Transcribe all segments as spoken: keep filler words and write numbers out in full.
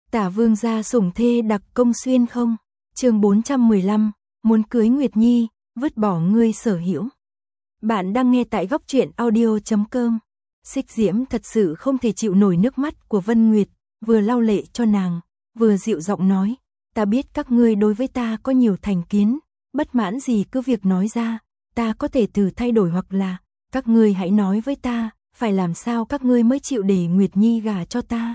Tả vương gia sủng thê đặc công xuyên không? Chương bốn trăm mười lăm, muốn cưới Nguyệt Nhi, vứt bỏ ngươi sở hữu. Bạn đang nghe tại góc truyện audio chấm com. Xích Diễm thật sự không thể chịu nổi nước mắt của Vân Nguyệt, vừa lau lệ cho nàng, vừa dịu giọng nói, ta biết các ngươi đối với ta có nhiều thành kiến, bất mãn gì cứ việc nói ra, ta có thể thử thay đổi hoặc là, các ngươi hãy nói với ta, phải làm sao các ngươi mới chịu để Nguyệt Nhi gả cho ta.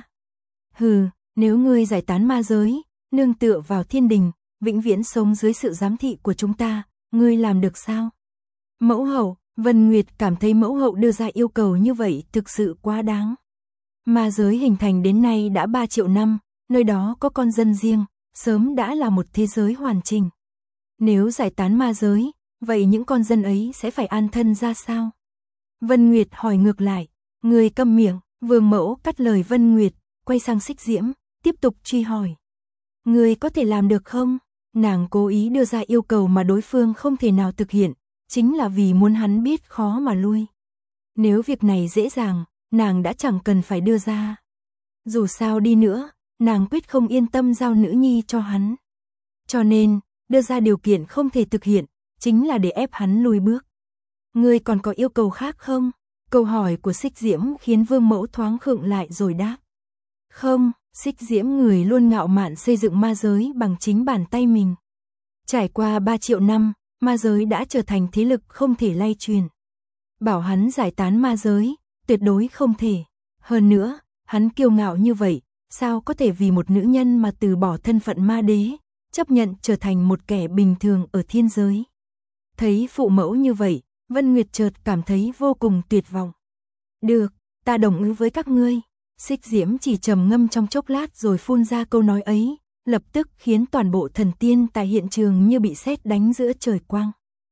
Hừ, nếu ngươi giải tán ma giới, nương tựa vào thiên đình, vĩnh viễn sống dưới sự giám thị của chúng ta, ngươi làm được sao? Mẫu hậu, Vân Nguyệt cảm thấy mẫu hậu đưa ra yêu cầu như vậy thực sự quá đáng. Ma giới hình thành đến nay đã ba triệu năm, nơi đó có con dân riêng, sớm đã là một thế giới hoàn chỉnh. Nếu giải tán ma giới, vậy những con dân ấy sẽ phải an thân ra sao? Vân Nguyệt hỏi ngược lại, người câm miệng, Vương mẫu cắt lời Vân Nguyệt, quay sang Xích Diễm, tiếp tục truy hỏi. Người có thể làm được không? Nàng cố ý đưa ra yêu cầu mà đối phương không thể nào thực hiện, chính là vì muốn hắn biết khó mà lui. Nếu việc này dễ dàng, nàng đã chẳng cần phải đưa ra. Dù sao đi nữa, nàng quyết không yên tâm giao nữ nhi cho hắn. Cho nên, đưa ra điều kiện không thể thực hiện, chính là để ép hắn lùi bước. Ngươi còn có yêu cầu khác không? Câu hỏi của Xích Diễm khiến Vương mẫu thoáng khựng lại rồi đáp. Không, Xích Diễm người luôn ngạo mạn xây dựng ma giới bằng chính bàn tay mình. Trải qua ba triệu năm, ma giới đã trở thành thế lực không thể lay truyền. Bảo hắn giải tán ma giới, tuyệt đối không thể. Hơn nữa, hắn kiêu ngạo như vậy, sao có thể vì một nữ nhân mà từ bỏ thân phận ma đế, chấp nhận trở thành một kẻ bình thường ở thiên giới. Thấy phụ mẫu như vậy, Vân Nguyệt chợt cảm thấy vô cùng tuyệt vọng. Được, ta đồng ý với các ngươi. Xích Diễm chỉ trầm ngâm trong chốc lát rồi phun ra câu nói ấy, lập tức khiến toàn bộ thần tiên tại hiện trường như bị sét đánh giữa trời quang.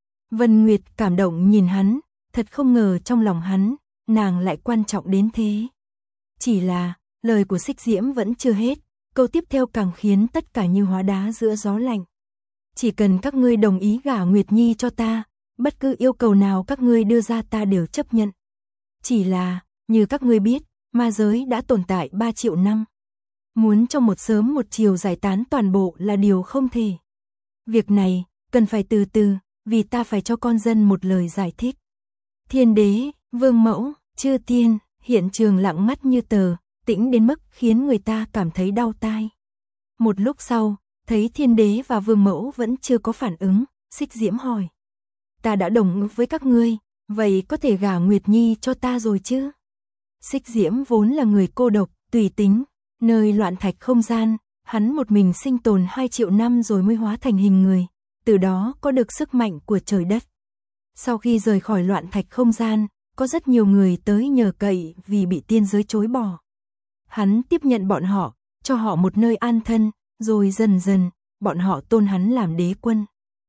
Vân Nguyệt cảm động nhìn hắn, thật không ngờ trong lòng hắn, nàng lại quan trọng đến thế. Chỉ là, lời của Xích Diễm vẫn chưa hết, câu tiếp theo càng khiến tất cả như hóa đá giữa gió lạnh. Chỉ cần các ngươi đồng ý gả Nguyệt Nhi cho ta, bất cứ yêu cầu nào các ngươi đưa ra ta đều chấp nhận. Chỉ là, như các ngươi biết, ma giới đã tồn tại ba triệu năm. Muốn trong một sớm một chiều giải tán toàn bộ là điều không thể. Việc này, cần phải từ từ, vì ta phải cho con dân một lời giải thích. Thiên đế, vương mẫu, chư tiên, hiện trường lặng ngắt như tờ, tĩnh đến mức khiến người ta cảm thấy đau tai. Một lúc sau, thấy thiên đế và vương mẫu vẫn chưa có phản ứng, Xích Diễm hỏi. Ta đã đồng ý với các ngươi, vậy có thể gả Nguyệt Nhi cho ta rồi chứ? Xích Diễm vốn là người cô độc, tùy tính, nơi loạn thạch không gian, hắn một mình sinh tồn hai triệu năm rồi mới hóa thành hình người, từ đó có được sức mạnh của trời đất. Sau khi rời khỏi loạn thạch không gian, có rất nhiều người tới nhờ cậy vì bị tiên giới chối bỏ. Hắn tiếp nhận bọn họ, cho họ một nơi an thân, rồi dần dần, bọn họ tôn hắn làm đế quân.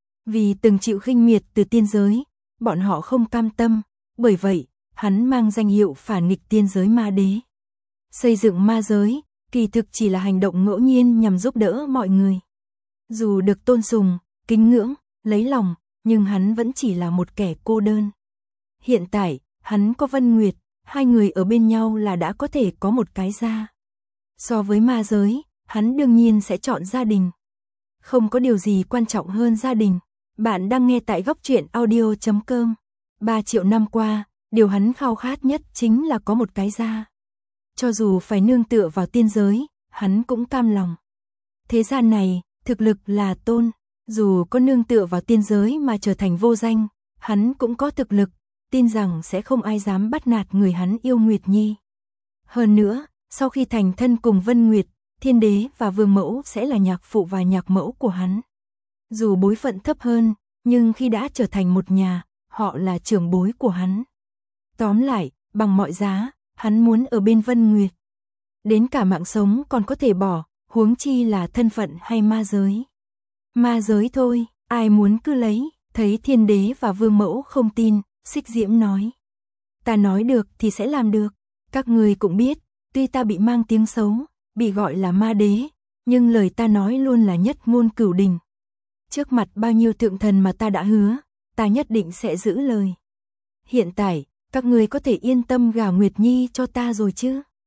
Vì từng chịu khinh miệt từ tiên giới, bọn họ không cam tâm, bởi vậy, hắn mang danh hiệu phản nghịch tiên giới ma đế. Xây dựng ma giới, kỳ thực chỉ là hành động ngẫu nhiên nhằm giúp đỡ mọi người. Dù được tôn sùng, kính ngưỡng, lấy lòng, nhưng hắn vẫn chỉ là một kẻ cô đơn. Hiện tại, hắn có Vân Nguyệt, hai người ở bên nhau là đã có thể có một cái gia. So với ma giới, hắn đương nhiên sẽ chọn gia đình. Không có điều gì quan trọng hơn gia đình. Bạn đang nghe tại góc truyện audio chấm com. Ba triệu năm qua, điều hắn khao khát nhất chính là có một cái gia. Cho dù phải nương tựa vào tiên giới, hắn cũng cam lòng. Thế gian này, thực lực là tôn, dù có nương tựa vào tiên giới mà trở thành vô danh, hắn cũng có thực lực, tin rằng sẽ không ai dám bắt nạt người hắn yêu Nguyệt Nhi. Hơn nữa, sau khi thành thân cùng Vân Nguyệt, thiên đế và vương mẫu sẽ là nhạc phụ và nhạc mẫu của hắn. Dù bối phận thấp hơn, nhưng khi đã trở thành một nhà, họ là trưởng bối của hắn. Tóm lại, bằng mọi giá, hắn muốn ở bên Vân Nguyệt. Đến cả mạng sống còn có thể bỏ, huống chi là thân phận hay ma giới. Ma giới thôi, ai muốn cứ lấy, thấy thiên đế và vương mẫu không tin, Xích Diễm nói. Ta nói được thì sẽ làm được, các người cũng biết, tuy ta bị mang tiếng xấu, bị gọi là ma đế, nhưng lời ta nói luôn là nhất ngôn cửu đình. Trước mặt bao nhiêu thượng thần mà ta đã hứa, ta nhất định sẽ giữ lời. Hiện tại, các người có thể yên tâm gả Nguyệt Nhi cho ta rồi chứ?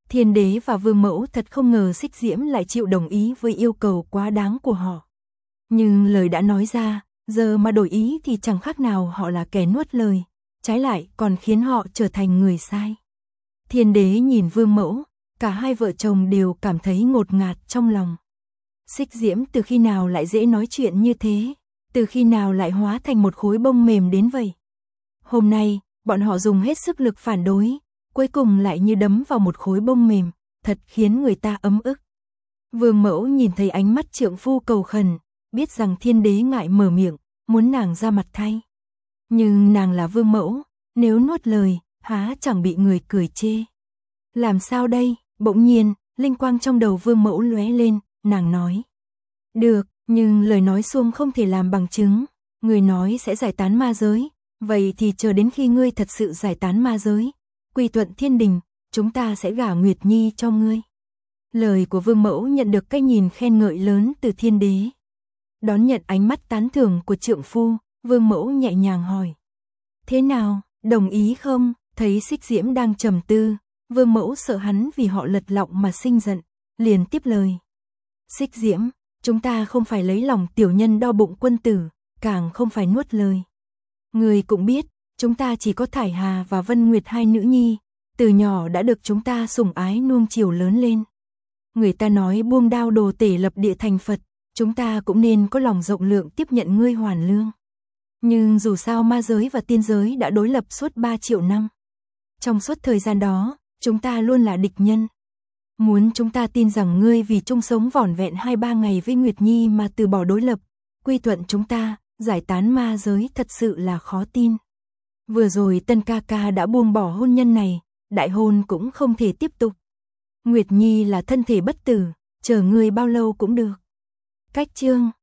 Thiên đế và vương mẫu thật không ngờ Xích Diễm lại chịu đồng ý với yêu cầu quá đáng của họ. Nhưng lời đã nói ra, giờ mà đổi ý thì chẳng khác nào họ là kẻ nuốt lời, trái lại còn khiến họ trở thành người sai. Thiên đế nhìn vương mẫu, cả hai vợ chồng đều cảm thấy ngột ngạt trong lòng. Xích Diễm từ khi nào lại dễ nói chuyện như thế, từ khi nào lại hóa thành một khối bông mềm đến vậy. Hôm nay, bọn họ dùng hết sức lực phản đối, cuối cùng lại như đấm vào một khối bông mềm, thật khiến người ta ấm ức. Vương mẫu nhìn thấy ánh mắt trượng phu cầu khẩn, biết rằng thiên đế ngại mở miệng, muốn nàng ra mặt thay. Nhưng nàng là vương mẫu, nếu nuốt lời, há chẳng bị người cười chê. Làm sao đây? Bỗng nhiên, linh quang trong đầu vương mẫu lóe lên, nàng nói. Được, nhưng lời nói xuông không thể làm bằng chứng, người nói sẽ giải tán ma giới, vậy thì chờ đến khi ngươi thật sự giải tán ma giới, quy thuận thiên đình, chúng ta sẽ gả Nguyệt Nhi cho ngươi. Lời của vương mẫu nhận được cái nhìn khen ngợi lớn từ thiên đế. Đón nhận ánh mắt tán thưởng của trượng phu, vương mẫu nhẹ nhàng hỏi. Thế nào, đồng ý không? Thấy Xích Diễm đang trầm tư, vương mẫu sợ hắn vì họ lật lọng mà sinh giận, liền tiếp lời. Xích Diễm, chúng ta không phải lấy lòng tiểu nhân đo bụng quân tử, càng không phải nuốt lời. Người cũng biết, chúng ta chỉ có Thải Hà và Vân Nguyệt hai nữ nhi, từ nhỏ đã được chúng ta sủng ái nuông chiều lớn lên. Người ta nói buông đao đồ tể lập địa thành Phật, chúng ta cũng nên có lòng rộng lượng tiếp nhận ngươi hoàn lương. Nhưng dù sao ma giới và tiên giới đã đối lập suốt ba triệu năm. Trong suốt thời gian đó, chúng ta luôn là địch nhân. Muốn chúng ta tin rằng ngươi vì chung sống vỏn vẹn hai ba ngày với Nguyệt Nhi mà từ bỏ đối lập, quy thuận chúng ta, giải tán ma giới thật sự là khó tin. Vừa rồi Tân ca ca đã buông bỏ hôn nhân này, đại hôn cũng không thể tiếp tục. Nguyệt Nhi là thân thể bất tử, chờ ngươi bao lâu cũng được. Cách chương